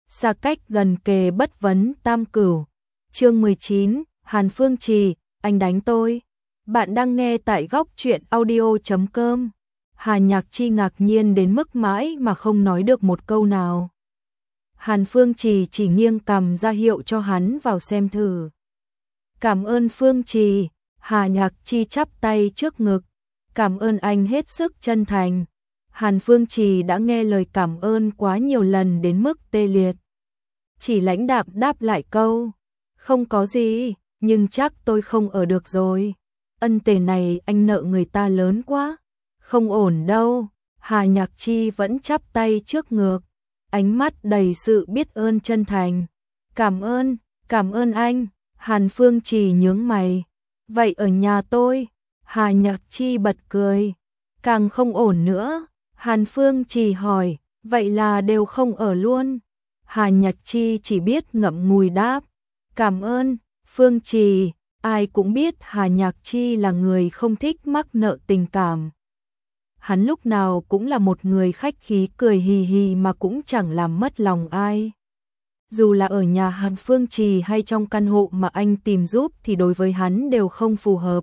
xa cách gần kề bất vấn tam cửu. Chương 19, Hàn Phương Trì, anh đánh tôi. Bạn đang nghe tại góc truyện audio.com. Hà Nhạc Chi ngạc nhiên đến mức mãi mà không nói được một câu nào. Hàn Phương Trì chỉ nghiêng cằm ra hiệu cho hắn vào xem thử. Cảm ơn Phương Trì. Hà Nhạc Chi chắp tay trước ngực. Cảm ơn anh hết sức chân thành. Hàn Phương Trì đã nghe lời cảm ơn quá nhiều lần đến mức tê liệt. Chỉ lãnh đạm đáp lại câu, không có gì, nhưng chắc tôi không ở được rồi. Ân tề này anh nợ người ta lớn quá. Không ổn đâu. Hà Nhạc Chi vẫn chắp tay trước ngực, ánh mắt đầy sự biết ơn chân thành. Cảm ơn anh. Hàn Phương Trì nhướng mày. Vậy ở nhà tôi? Hà Nhạc Chi bật cười. Càng không ổn nữa. Hàn Phương Trì hỏi, vậy là đều không ở luôn? Hà Nhạc Chi chỉ biết ngậm ngùi đáp. Cảm ơn, Phương Trì. Ai cũng biết Hà Nhạc Chi là người không thích mắc nợ tình cảm. Hắn lúc nào cũng là một người khách khí cười hì hì mà cũng chẳng làm mất lòng ai. Dù là ở nhà Hàn Phương Trì hay trong căn hộ mà anh tìm giúp thì đối với hắn đều không phù hợp.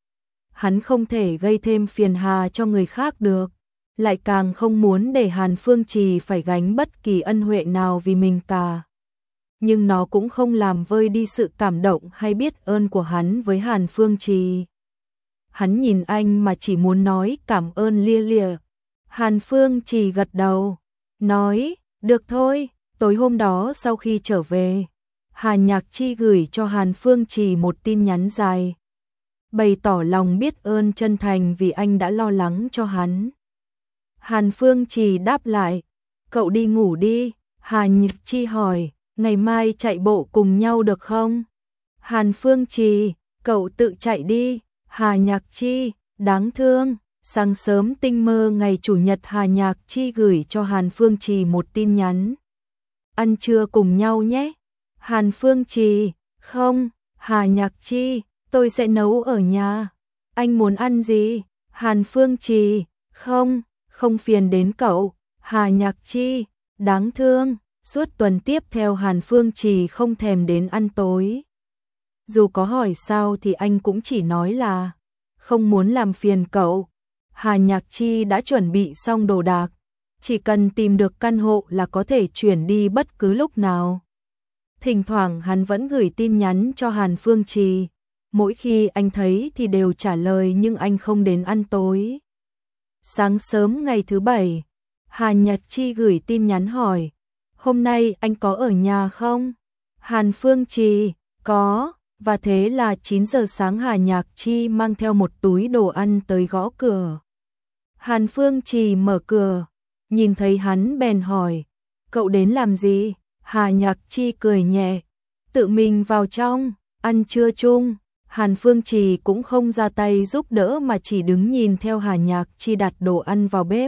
Hắn không thể gây thêm phiền hà cho người khác được, lại càng không muốn để Hàn Phương Trì phải gánh bất kỳ ân huệ nào vì mình cả. Nhưng nó cũng không làm vơi đi sự cảm động hay biết ơn của hắn với Hàn Phương Trì. Hắn nhìn anh mà chỉ muốn nói cảm ơn lia lịa. Hàn Phương Trì gật đầu, nói, được thôi. Tối hôm đó sau khi trở về, Hà Nhạc Chi gửi cho Hàn Phương Trì một tin nhắn dài, bày tỏ lòng biết ơn chân thành vì anh đã lo lắng cho hắn. Hàn Phương Trì đáp lại, cậu đi ngủ đi. Hà Nhạc Chi hỏi, ngày mai chạy bộ cùng nhau được không? Hàn Phương Trì, cậu tự chạy đi. Hà Nhạc Chi, đáng thương. Sáng sớm tinh mơ ngày Chủ nhật, Hà Nhạc Chi gửi cho Hàn Phương Trì một tin nhắn. Ăn trưa cùng nhau nhé. Hàn Phương Trì, không. Hà Nhạc Chi, tôi sẽ nấu ở nhà. Anh muốn ăn gì? Hàn Phương Trì, không phiền đến cậu. Hà Nhạc Chi, đáng thương. Suốt tuần tiếp theo Hàn Phương Trì không thèm đến ăn tối. Dù có hỏi sao thì anh cũng chỉ nói là không muốn làm phiền cậu. Hà Nhạc Chi đã chuẩn bị xong đồ đạc, chỉ cần tìm được căn hộ là có thể chuyển đi bất cứ lúc nào. Thỉnh thoảng hắn vẫn gửi tin nhắn cho Hàn Phương Trì, mỗi khi anh thấy thì đều trả lời nhưng anh không đến ăn tối. Sáng sớm ngày thứ Bảy, Hà Nhạc Chi gửi tin nhắn hỏi, hôm nay anh có ở nhà không? Hàn Phương Trì, có. Và thế là 9 giờ sáng Hà Nhạc Chi mang theo một túi đồ ăn tới gõ cửa. Hàn Phương Trì mở cửa, nhìn thấy hắn bèn hỏi, cậu đến làm gì? Hà Nhạc Chi cười nhẹ, tự mình vào trong, ăn trưa chung. Hàn Phương Trì cũng không ra tay giúp đỡ mà chỉ đứng nhìn theo Hà Nhạc Chi đặt đồ ăn vào bếp.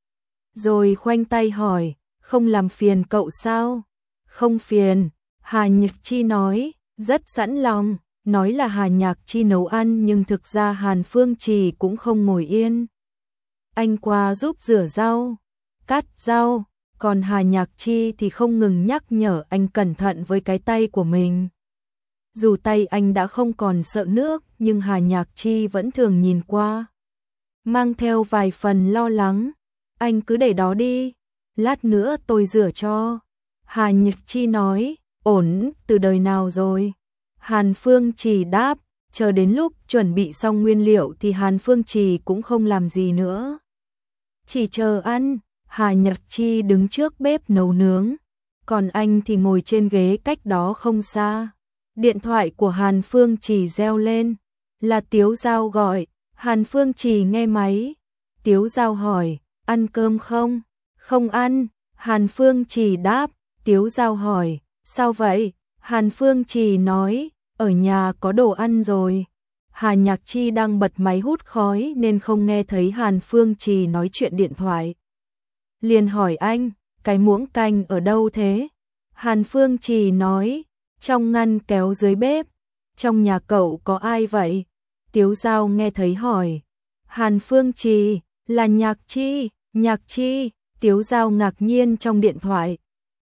Rồi khoanh tay hỏi, không làm phiền cậu sao? Không phiền, Hà Nhạc Chi nói, rất sẵn lòng. Nói là Hà Nhạc Chi nấu ăn nhưng thực ra Hàn Phương Trì cũng không ngồi yên. Anh qua giúp rửa rau, cắt rau, còn Hà Nhạc Chi thì không ngừng nhắc nhở anh cẩn thận với cái tay của mình. Dù tay anh đã không còn sợ nước nhưng Hà Nhạc Chi vẫn thường nhìn qua, mang theo vài phần lo lắng. Anh cứ để đó đi, lát nữa tôi rửa cho. Hà Nhạc Chi nói, ổn, từ đời nào rồi? Hàn Phương Trì đáp, chờ đến lúc chuẩn bị xong nguyên liệu thì Hàn Phương Trì cũng không làm gì nữa. Chỉ chờ ăn. Hà Nhạc Chi đứng trước bếp nấu nướng, còn anh thì ngồi trên ghế cách đó không xa. Điện thoại của Hàn Phương Trì reo lên, là Tiếu Giao gọi. Hàn Phương Trì nghe máy. Tiếu Giao hỏi, ăn cơm không? Không ăn. Hàn Phương Trì đáp. Tiếu Giao hỏi, sao vậy? Hàn Phương Trì nói, ở nhà có đồ ăn rồi. Hà Nhạc Chi đang bật máy hút khói nên không nghe thấy Hàn Phương Trì nói chuyện điện thoại. Liền hỏi anh, cái muỗng canh ở đâu thế? Hàn Phương Trì nói, trong ngăn kéo dưới bếp. Trong nhà cậu có ai vậy? Tiếu Giao nghe thấy hỏi. Hàn Phương Trì, là Nhạc Chi. Nhạc Chi. Tiếu Giao ngạc nhiên trong điện thoại.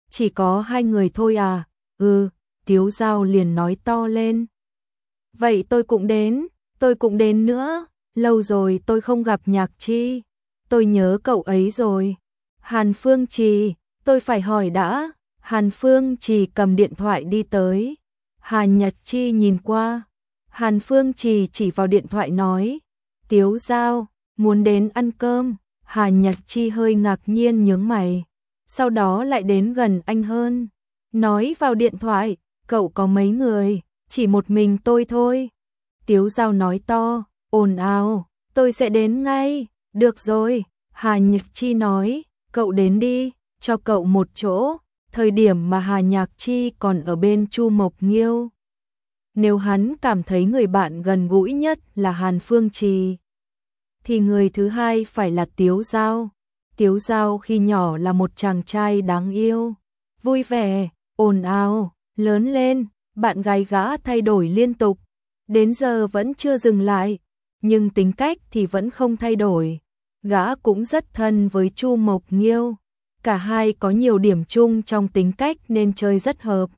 Chỉ có hai người thôi à? Tiếu Dao liền nói to lên. Vậy tôi cũng đến nữa, lâu rồi tôi không gặp Nhạc Chi, tôi nhớ cậu ấy rồi. Hàn Phương Trì, tôi phải hỏi đã. Hàn Phương Trì cầm điện thoại đi tới. Hàn Nhạc Chi nhìn qua. Hàn Phương Trì chỉ vào điện thoại nói, Tiếu Dao, muốn đến ăn cơm. Hàn Nhạc Chi hơi ngạc nhiên nhướng mày, sau đó lại đến gần anh hơn, nói vào điện thoại, cậu có mấy người, chỉ một mình tôi thôi. Tiếu Dao nói to, ồn ào, tôi sẽ đến ngay. Được rồi, Hàn Nhạc Chi nói, cậu đến đi, cho cậu một chỗ. Thời điểm mà Hà Nhạc Chi còn ở bên Chu Mộc Nghiêu, nếu hắn cảm thấy người bạn gần gũi nhất là Hàn Phương Trì, thì người thứ hai phải là Tiếu Dao. Tiếu Dao khi nhỏ là một chàng trai đáng yêu, vui vẻ, ồn ào, lớn lên, bạn gái gã thay đổi liên tục, đến giờ vẫn chưa dừng lại, nhưng tính cách thì vẫn không thay đổi. Gã cũng rất thân với Chu Mộc Nghiêu, cả hai có nhiều điểm chung trong tính cách nên chơi rất hợp.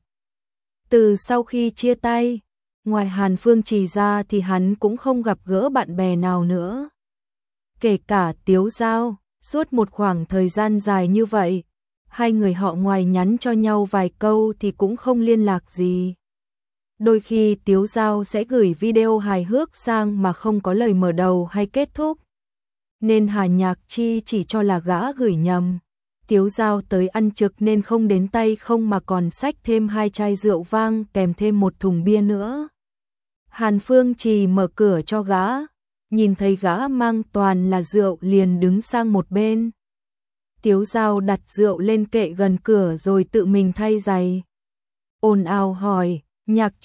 Từ sau khi chia tay, ngoài Hàn Phương Trì ra thì hắn cũng không gặp gỡ bạn bè nào nữa. Kể cả Tiếu Dao, suốt một khoảng thời gian dài như vậy, hai người họ ngoài nhắn cho nhau vài câu thì cũng không liên lạc gì. Đôi khi Tiếu Dao sẽ gửi video hài hước sang mà không có lời mở đầu hay kết thúc, nên Hà Nhạc Chi chỉ cho là gã gửi nhầm. Tiếu Dao tới ăn trực nên không đến tay không mà còn xách thêm 2 chai rượu vang kèm thêm một thùng bia nữa. Hàn Phương Trì mở cửa cho gã, nhìn thấy gã mang toàn là rượu liền đứng sang một bên. Tiếu Dao đặt rượu lên kệ gần cửa rồi tự mình thay giày. Ồn ào hỏi, Nhạc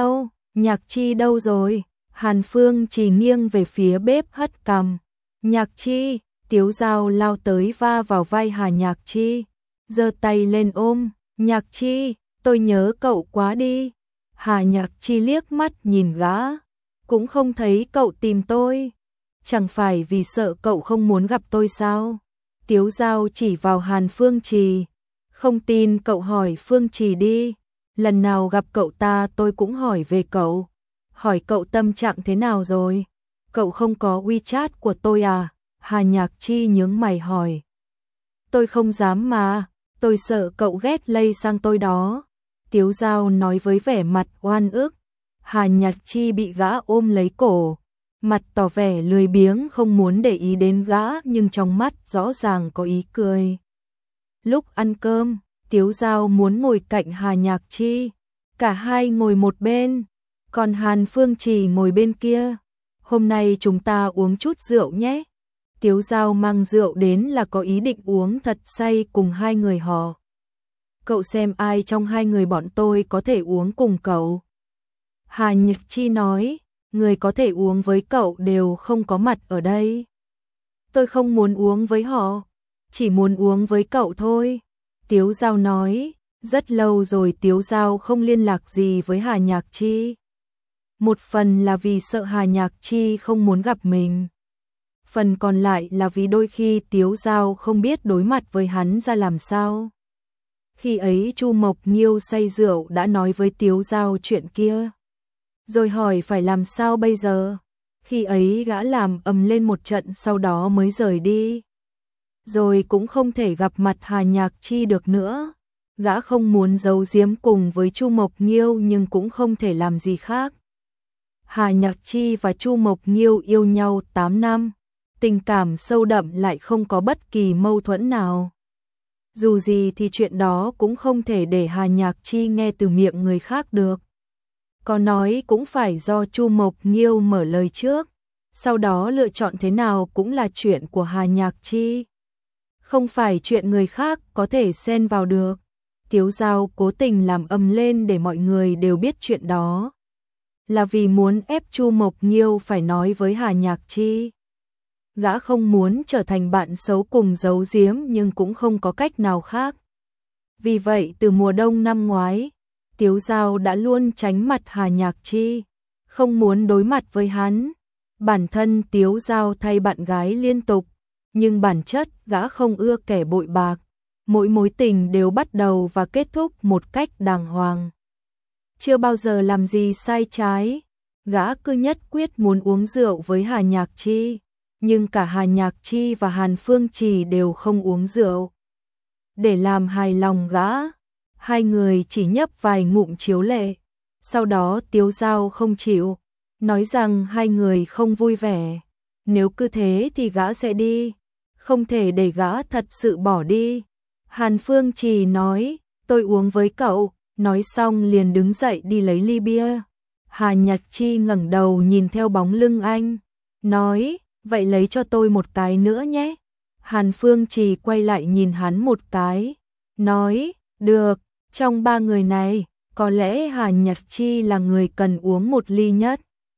Chi đâu rồi? Hàn Phương Trì nghiêng về phía bếp hất cằm. Nhạc Chi, Tiếu Dao lao tới va vào vai Hà Nhạc Chi, giơ tay lên ôm, Nhạc Chi, tôi nhớ cậu quá đi. Hà Nhạc Chi liếc mắt nhìn gã, cũng không thấy cậu tìm tôi, chẳng phải vì sợ cậu không muốn gặp tôi sao? Tiếu Dao chỉ vào Hàn Phương Trì, không tin cậu hỏi Phương Trì đi, lần nào gặp cậu ta tôi cũng hỏi về cậu, hỏi cậu tâm trạng thế nào rồi, cậu không có WeChat của tôi à? Hà Nhạc Chi nhướng mày hỏi. Tôi không dám mà, tôi sợ cậu ghét lây sang tôi đó. Tiếu Dao nói với vẻ mặt oan ức. Hà Nhạc Chi bị gã ôm lấy cổ, mặt tỏ vẻ lười biếng không muốn để ý đến gã nhưng trong mắt rõ ràng có ý cười. Lúc ăn cơm, Tiếu Dao muốn ngồi cạnh Hà Nhạc Chi, cả hai ngồi một bên, còn Hàn Phương Trì ngồi bên kia. Hôm nay chúng ta uống chút rượu nhé. Tiếu Dao mang rượu đến là có ý định uống thật say cùng hai người họ. Cậu xem ai trong hai người bọn tôi có thể uống cùng cậu. Hà Nhạc Chi nói, người có thể uống với cậu đều không có mặt ở đây. Tôi không muốn uống với họ, chỉ muốn uống với cậu thôi. Tiếu Dao nói, rất lâu rồi Tiếu Dao không liên lạc gì với Hà Nhạc Chi. Một phần là vì sợ Hà Nhạc Chi không muốn gặp mình. Phần còn lại là vì đôi khi Tiếu Dao không biết đối mặt với hắn ra làm sao. Khi ấy Chu Mộc Nghiêu say rượu đã nói với Tiếu Dao chuyện kia, rồi hỏi phải làm sao bây giờ. Khi ấy gã làm ầm lên một trận sau đó mới rời đi. Rồi cũng không thể gặp mặt Hà Nhạc Chi được nữa. Gã không muốn giấu giếm cùng với Chu Mộc Nghiêu nhưng cũng không thể làm gì khác. Hà Nhạc Chi và Chu Mộc Nghiêu yêu nhau 8 năm. Tình cảm sâu đậm lại không có bất kỳ mâu thuẫn nào. Dù gì thì chuyện đó cũng không thể để Hà Nhạc Chi nghe từ miệng người khác được. Có nói cũng phải do Chu Mộc Nghiêu mở lời trước, sau đó lựa chọn thế nào cũng là chuyện của Hà Nhạc Chi. Không phải chuyện người khác có thể xen vào được. Tiếu Dao cố tình làm ầm lên để mọi người đều biết chuyện đó, là vì muốn ép Chu Mộc Nghiêu phải nói với Hà Nhạc Chi. Gã không muốn trở thành bạn xấu cùng giấu giếm nhưng cũng không có cách nào khác. Vì vậy từ mùa đông năm ngoái, Tiếu Dao đã luôn tránh mặt Hà Nhạc Chi, không muốn đối mặt với hắn. Bản thân Tiếu Dao thay bạn gái liên tục, nhưng bản chất gã không ưa kẻ bội bạc. mỗi mối tình đều bắt đầu và kết thúc một cách đàng hoàng. Chưa bao giờ làm gì sai trái, gã cứ nhất quyết muốn uống rượu với Hà Nhạc Chi, nhưng cả Hà Nhạc Chi và Hàn Phương Trì đều không uống rượu. Để làm hài lòng gã, hai người chỉ nhấp vài ngụm chiếu lệ, sau đó Tiếu Dao không chịu, nói rằng hai người không vui vẻ, nếu cứ thế thì gã sẽ đi, không thể để gã thật sự bỏ đi. Hàn Phương Trì nói, tôi uống với cậu, nói xong liền đứng dậy đi lấy ly bia. Hà Nhạc Chi ngẩng đầu nhìn theo bóng lưng anh, nói, vậy lấy cho tôi một cái nữa nhé. Hàn Phương Trì quay lại nhìn hắn một cái, nói, được, trong ba người này, có lẽ Hà Nhạc Chi là người cần uống một ly nhất.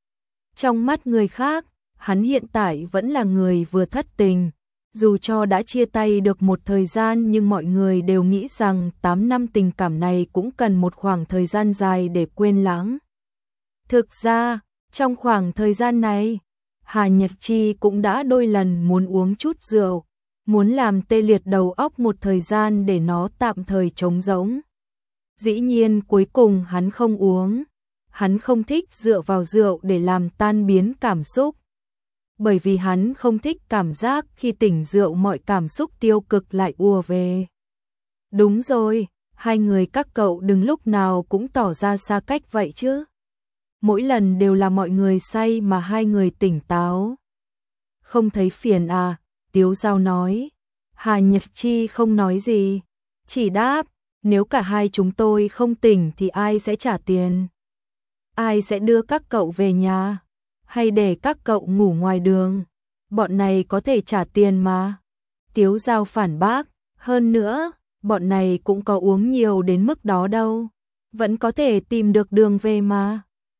Trong mắt người khác, hắn hiện tại vẫn là người vừa thất tình. Dù cho đã chia tay được một thời gian nhưng mọi người đều nghĩ rằng 8 năm tình cảm này cũng cần một khoảng thời gian dài để quên lãng. Thực ra, trong khoảng thời gian này, Hà Nhạc Chi cũng đã đôi lần muốn uống chút rượu, muốn làm tê liệt đầu óc một thời gian để nó tạm thời trống rỗng. Dĩ nhiên cuối cùng hắn không uống, hắn không thích dựa vào rượu để làm tan biến cảm xúc. Bởi vì hắn không thích cảm giác khi tỉnh rượu mọi cảm xúc tiêu cực lại ùa về. Đúng rồi, hai người các cậu đừng lúc nào cũng tỏ ra xa cách vậy chứ. Mỗi lần đều là mọi người say mà hai người tỉnh táo. Không thấy phiền à, Tiếu Dao nói. Hà Nhật Chi không nói gì, chỉ đáp, nếu cả hai chúng tôi không tỉnh thì ai sẽ trả tiền? Ai sẽ đưa các cậu về nhà? Hay để các cậu ngủ ngoài đường? Bọn này có thể trả tiền mà. Tiếu Dao phản bác, hơn nữa, bọn này cũng có uống nhiều đến mức đó đâu. Vẫn có thể tìm được đường về mà.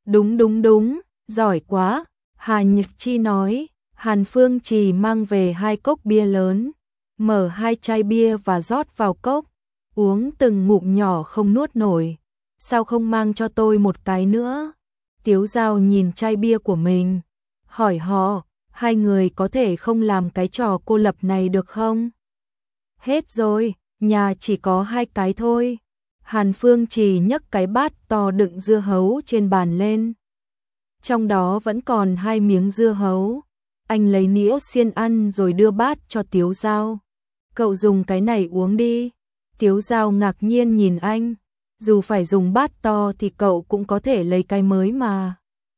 Đúng, giỏi quá. Hà Nhật Chi nói, Hàn Phương Trì mang về 2 cốc bia lớn, mở 2 chai bia và rót vào cốc, uống từng ngụm nhỏ không nuốt nổi. Sao không mang cho tôi một cái nữa? Tiếu Dao nhìn chai bia của mình, hỏi họ, hai người có thể không làm cái trò cô lập này được không? Hết rồi, nhà chỉ có 2 cái thôi. Hàn Phương Trì nhấc cái bát to đựng dưa hấu trên bàn lên. Trong đó vẫn còn 2 miếng dưa hấu. Anh lấy nĩa xiên ăn rồi đưa bát cho Tiếu Dao. Cậu dùng cái này uống đi. Tiếu Dao ngạc nhiên nhìn anh. Dù phải dùng bát to thì cậu cũng có thể lấy cái mới mà.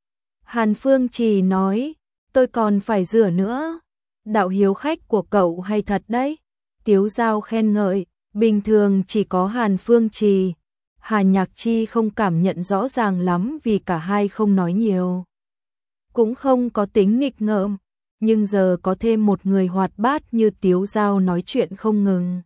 Hàn Phương Trì nói, tôi còn phải rửa nữa. Đạo hiếu khách của cậu hay thật đấy. Tiếu Dao khen ngợi, bình thường chỉ có Hàn Phương Trì. Hà Nhạc Chi không cảm nhận rõ ràng lắm vì cả hai không nói nhiều. Cũng không có tính nghịch ngợm, nhưng giờ có thêm một người hoạt bát như Tiếu Dao nói chuyện không ngừng.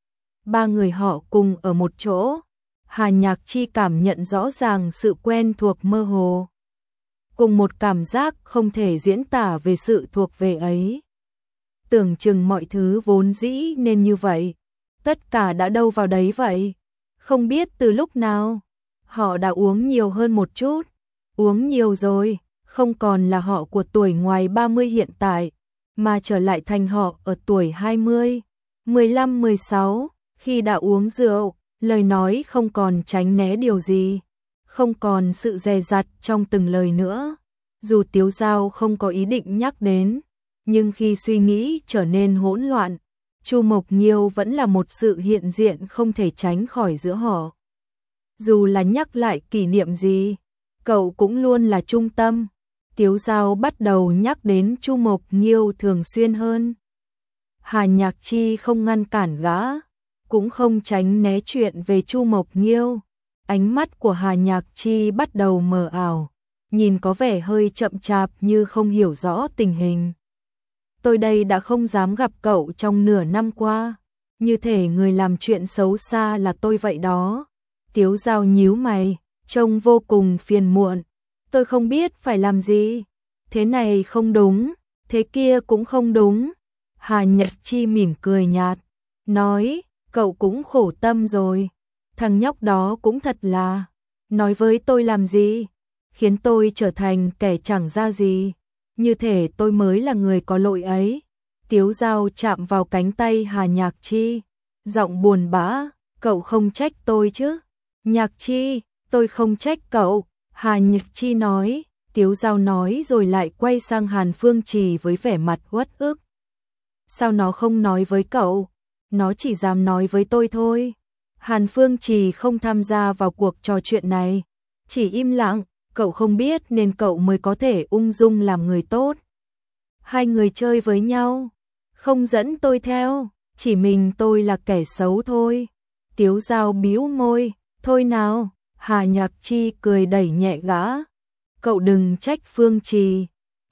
3 người họ cùng ở một chỗ. Hà Nhạc Chi cảm nhận rõ ràng sự quen thuộc mơ hồ. Cùng một cảm giác không thể diễn tả về sự thuộc về ấy. Tưởng chừng mọi thứ vốn dĩ nên như vậy. Tất cả đã đâu vào đấy vậy. Không biết từ lúc nào. Họ đã uống nhiều hơn một chút. Uống nhiều rồi. Không còn là họ của tuổi ngoài 30 hiện tại. Mà trở lại thành họ ở tuổi 20, 15, 16. Khi đã uống rượu, lời nói không còn tránh né điều gì. Không còn sự dè dặt trong từng lời nữa. Dù Tiếu Dao không có ý định nhắc đến. Nhưng khi suy nghĩ trở nên hỗn loạn, Chu Mộc Nghiêu vẫn là một sự hiện diện không thể tránh khỏi giữa họ. Dù là nhắc lại kỷ niệm gì, cậu cũng luôn là trung tâm. Tiếu Dao bắt đầu nhắc đến Chu Mộc Nghiêu thường xuyên hơn. Hà Nhạc Chi không ngăn cản gã, cũng không tránh né chuyện về Chu Mộc Nghiêu. Ánh mắt của Hà Nhạc Chi bắt đầu mờ ảo, nhìn có vẻ hơi chậm chạp như không hiểu rõ tình hình. Tôi đây đã không dám gặp cậu trong nửa năm qua, như thể người làm chuyện xấu xa là tôi vậy đó. Tiếu Dao nhíu mày, trông vô cùng phiền muộn. Tôi không biết phải làm gì. Thế này không đúng, thế kia cũng không đúng. Hà Nhật Chi mỉm cười nhạt, nói, cậu cũng khổ tâm rồi. Thằng nhóc đó cũng thật là, nói với tôi làm gì, khiến tôi trở thành kẻ chẳng ra gì. Như thể tôi mới là người có lỗi ấy. Tiếu Dao chạm vào cánh tay Hà Nhạc Chi, giọng buồn bã, cậu không trách tôi chứ? Nhạc Chi, tôi không trách cậu, Hà Nhạc Chi nói, Tiếu Dao nói rồi lại quay sang Hàn Phương Trì với vẻ mặt uất ức. Sao nó không nói với cậu? Nó chỉ dám nói với tôi thôi. Hàn Phương Trì không tham gia vào cuộc trò chuyện này, chỉ im lặng, cậu không biết nên cậu mới có thể ung dung làm người tốt. Hai người chơi với nhau, không dẫn tôi theo, chỉ mình tôi là kẻ xấu thôi. Tiếu Dao bĩu môi, thôi nào, Hà Nhạc Chi cười đẩy nhẹ gã. Cậu đừng trách Phương Trì.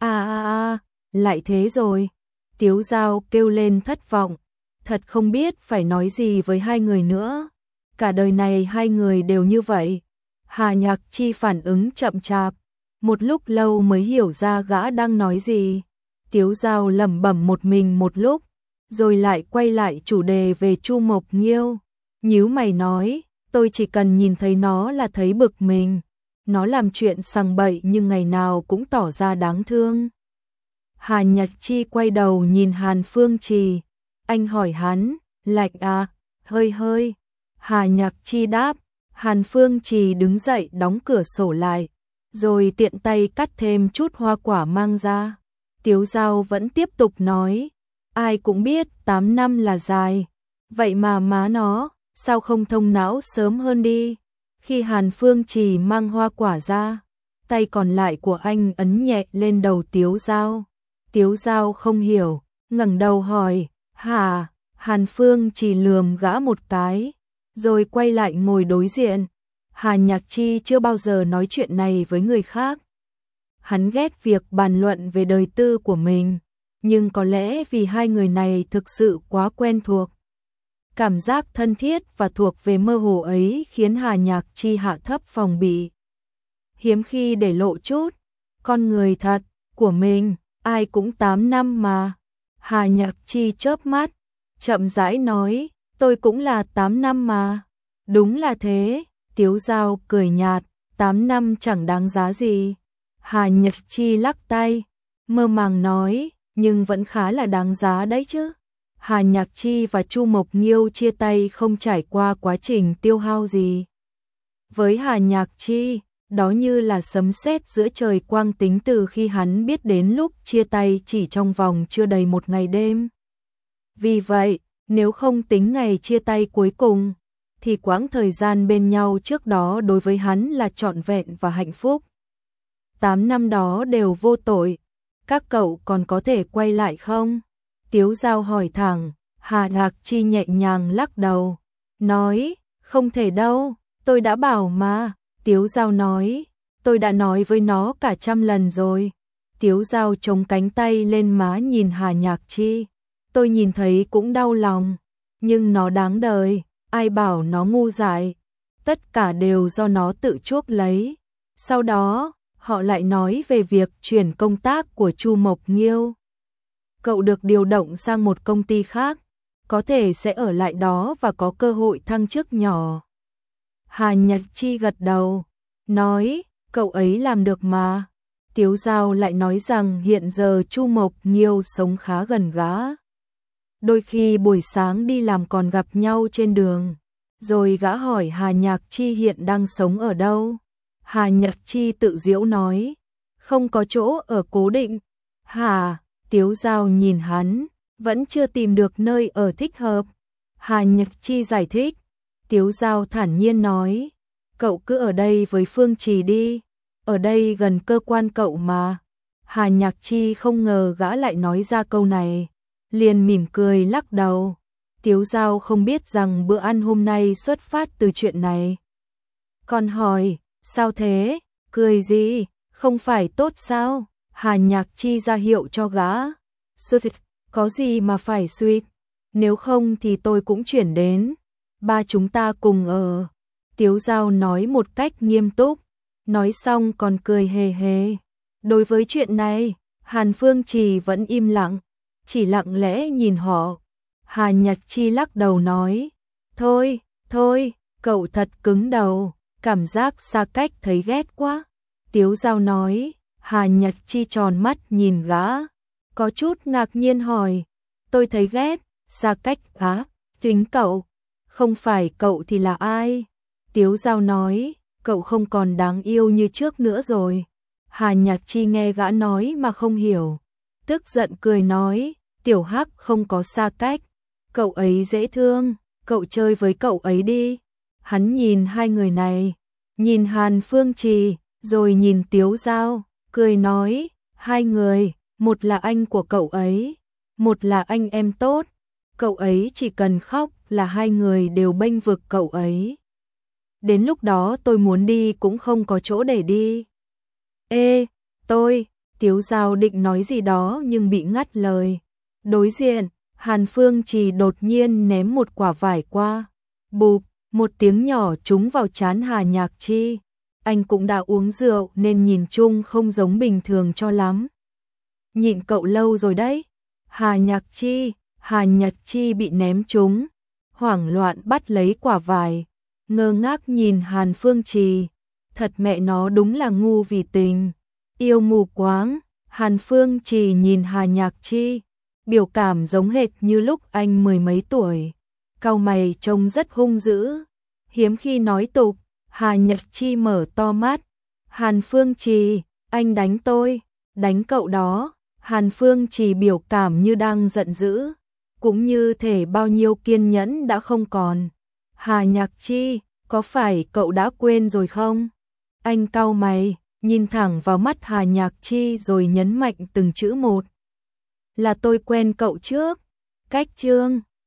Lại thế rồi. Tiếu Dao kêu lên thất vọng, thật không biết phải nói gì với hai người nữa. Cả đời này hai người đều như vậy. Hà Nhạc Chi phản ứng chậm chạp, một lúc lâu mới hiểu ra gã đang nói gì. Tiếu Dao lẩm bẩm một mình một lúc, rồi lại quay lại chủ đề về Chu Mộc Nghiêu. Nhíu mày nói, tôi chỉ cần nhìn thấy nó là thấy bực mình. Nó làm chuyện sằng bậy nhưng ngày nào cũng tỏ ra đáng thương. Hà Nhạc Chi quay đầu nhìn Hàn Phương Trì. Anh hỏi hắn, lạnh à? Hơi hơi. Hà Nhạc Chi đáp. Hàn Phương Trì đứng dậy đóng cửa sổ lại, rồi tiện tay cắt thêm chút hoa quả mang ra. Tiếu Dao vẫn tiếp tục nói, ai cũng biết 8 năm là dài, vậy mà má nó, sao không thông não sớm hơn đi. Khi Hàn Phương Trì mang hoa quả ra, tay còn lại của anh ấn nhẹ lên đầu Tiếu Dao. Tiếu Dao không hiểu, ngẩng đầu hỏi, hả? Hàn Phương Trì lườm gã một cái, rồi quay lại ngồi đối diện. Hà Nhạc Chi chưa bao giờ nói chuyện này với người khác. Hắn ghét việc bàn luận về đời tư của mình, nhưng có lẽ vì hai người này thực sự quá quen thuộc. Cảm giác thân thiết và thuộc về mơ hồ ấy khiến Hà Nhạc Chi hạ thấp phòng bị. Hiếm khi để lộ chút, con người thật, của mình, ai cũng 8 năm mà. Hà Nhạc Chi chớp mắt, chậm rãi nói, tôi cũng là 8 năm mà. Đúng là thế, Tiếu Dao cười nhạt, 8 năm chẳng đáng giá gì. Hà Nhạc Chi lắc tay, mơ màng nói, nhưng vẫn khá là đáng giá đấy chứ. Hà Nhạc Chi và Chu Mộc Nghiêu chia tay không trải qua quá trình tiêu hao gì. Với Hà Nhạc Chi, đó như là sấm sét giữa trời quang tính từ khi hắn biết đến lúc chia tay chỉ trong vòng chưa đầy một ngày đêm. Vì vậy, nếu không tính ngày chia tay cuối cùng, thì quãng thời gian bên nhau trước đó đối với hắn là trọn vẹn và hạnh phúc. 8 năm đó đều vô tội, các cậu còn có thể quay lại không? Tiếu Dao hỏi thẳng. Hà Nhạc Chi nhẹ nhàng lắc đầu, nói, không thể đâu, tôi đã bảo mà. Tiếu Dao nói, tôi đã nói với nó cả 100 lần rồi. Tiếu Dao chống cánh tay lên má nhìn Hà Nhạc Chi, tôi nhìn thấy cũng đau lòng, nhưng nó đáng đời, ai bảo nó ngu dại, tất cả đều do nó tự chuốc lấy. Sau đó, họ lại nói về việc chuyển công tác của Chu Mộc Nghiêu. Cậu được điều động sang một công ty khác, có thể sẽ ở lại đó và có cơ hội thăng chức nhỏ. Hà Nhạc Chi gật đầu, nói, cậu ấy làm được mà. Tiếu Dao lại nói rằng hiện giờ Chu Mộc Nghiêu sống khá gần gã. Đôi khi buổi sáng đi làm còn gặp nhau trên đường. Rồi gã hỏi Hà Nhạc Chi hiện đang sống ở đâu. Hà Nhạc Chi tự giễu nói, không có chỗ ở cố định. Hà, Tiếu Dao nhìn hắn, vẫn chưa tìm được nơi ở thích hợp. Hà Nhạc Chi giải thích. Tiếu Dao thản nhiên nói, cậu cứ ở đây với Phương Trì đi, ở đây gần cơ quan cậu mà. Hà Nhạc Chi không ngờ gã lại nói ra câu này, liền mỉm cười lắc đầu. Tiếu Dao không biết rằng bữa ăn hôm nay xuất phát từ chuyện này. Còn hỏi, sao thế, cười gì, không phải tốt sao? Hà Nhạc Chi ra hiệu cho gã. Có gì mà phải suýt, nếu không thì tôi cũng chuyển đến. Ba chúng ta cùng ở. Tiếu Dao nói một cách nghiêm túc, nói xong còn cười hề hề. Đối với chuyện này, Hàn Phương Trì vẫn im lặng, chỉ lặng lẽ nhìn họ. Hà Nhạc Chi lắc đầu nói, thôi, thôi, cậu thật cứng đầu, cảm giác xa cách thấy ghét quá. Tiếu Dao nói. Hà Nhạc Chi tròn mắt nhìn gã, có chút ngạc nhiên hỏi, tôi thấy ghét, xa cách á? Chính cậu, không phải cậu thì là ai? Tiếu Giao nói, cậu không còn đáng yêu như trước nữa rồi. Hà Nhạc Chi nghe gã nói mà không hiểu, tức giận cười nói, Tiểu Hắc không có xa cách, cậu ấy dễ thương, cậu chơi với cậu ấy đi. Hắn nhìn hai người này, nhìn Hàn Phương Trì, rồi nhìn Tiếu Giao, cười nói, hai người, một là anh của cậu ấy, một là anh em tốt, cậu ấy chỉ cần khóc là hai người đều bênh vực cậu ấy. Đến lúc đó tôi muốn đi cũng không có chỗ để đi. Ê, Tiếu Giao định nói gì đó nhưng bị ngắt lời. Đối diện, Hàn Phương Trì đột nhiên ném một quả vải qua. Bụp, một tiếng nhỏ trúng vào trán Hà Nhạc Chi. Anh cũng đã uống rượu nên nhìn chung không giống bình thường cho lắm. Nhịn cậu lâu rồi đấy. Hà Nhạc Chi bị ném trúng, hoảng loạn bắt lấy quả vải, ngơ ngác nhìn Hàn Phương Trì. Thật mẹ nó đúng là ngu vì tình, yêu mù quáng. Hàn Phương Trì nhìn Hà Nhạc Chi, biểu cảm giống hệt như lúc anh mười mấy tuổi, cau mày trông rất hung dữ, hiếm khi nói tục. Hà Nhạc Chi mở to mắt, Hàn Phương Trì, anh đánh tôi, đánh cậu đó. Hàn Phương Trì biểu cảm như đang giận dữ, cũng như thể bao nhiêu kiên nhẫn đã không còn. Hà Nhạc Chi, có phải cậu đã quên rồi không? Anh cau mày, nhìn thẳng vào mắt Hà Nhạc Chi rồi nhấn mạnh từng chữ một. Là tôi quen cậu trước. Cách chương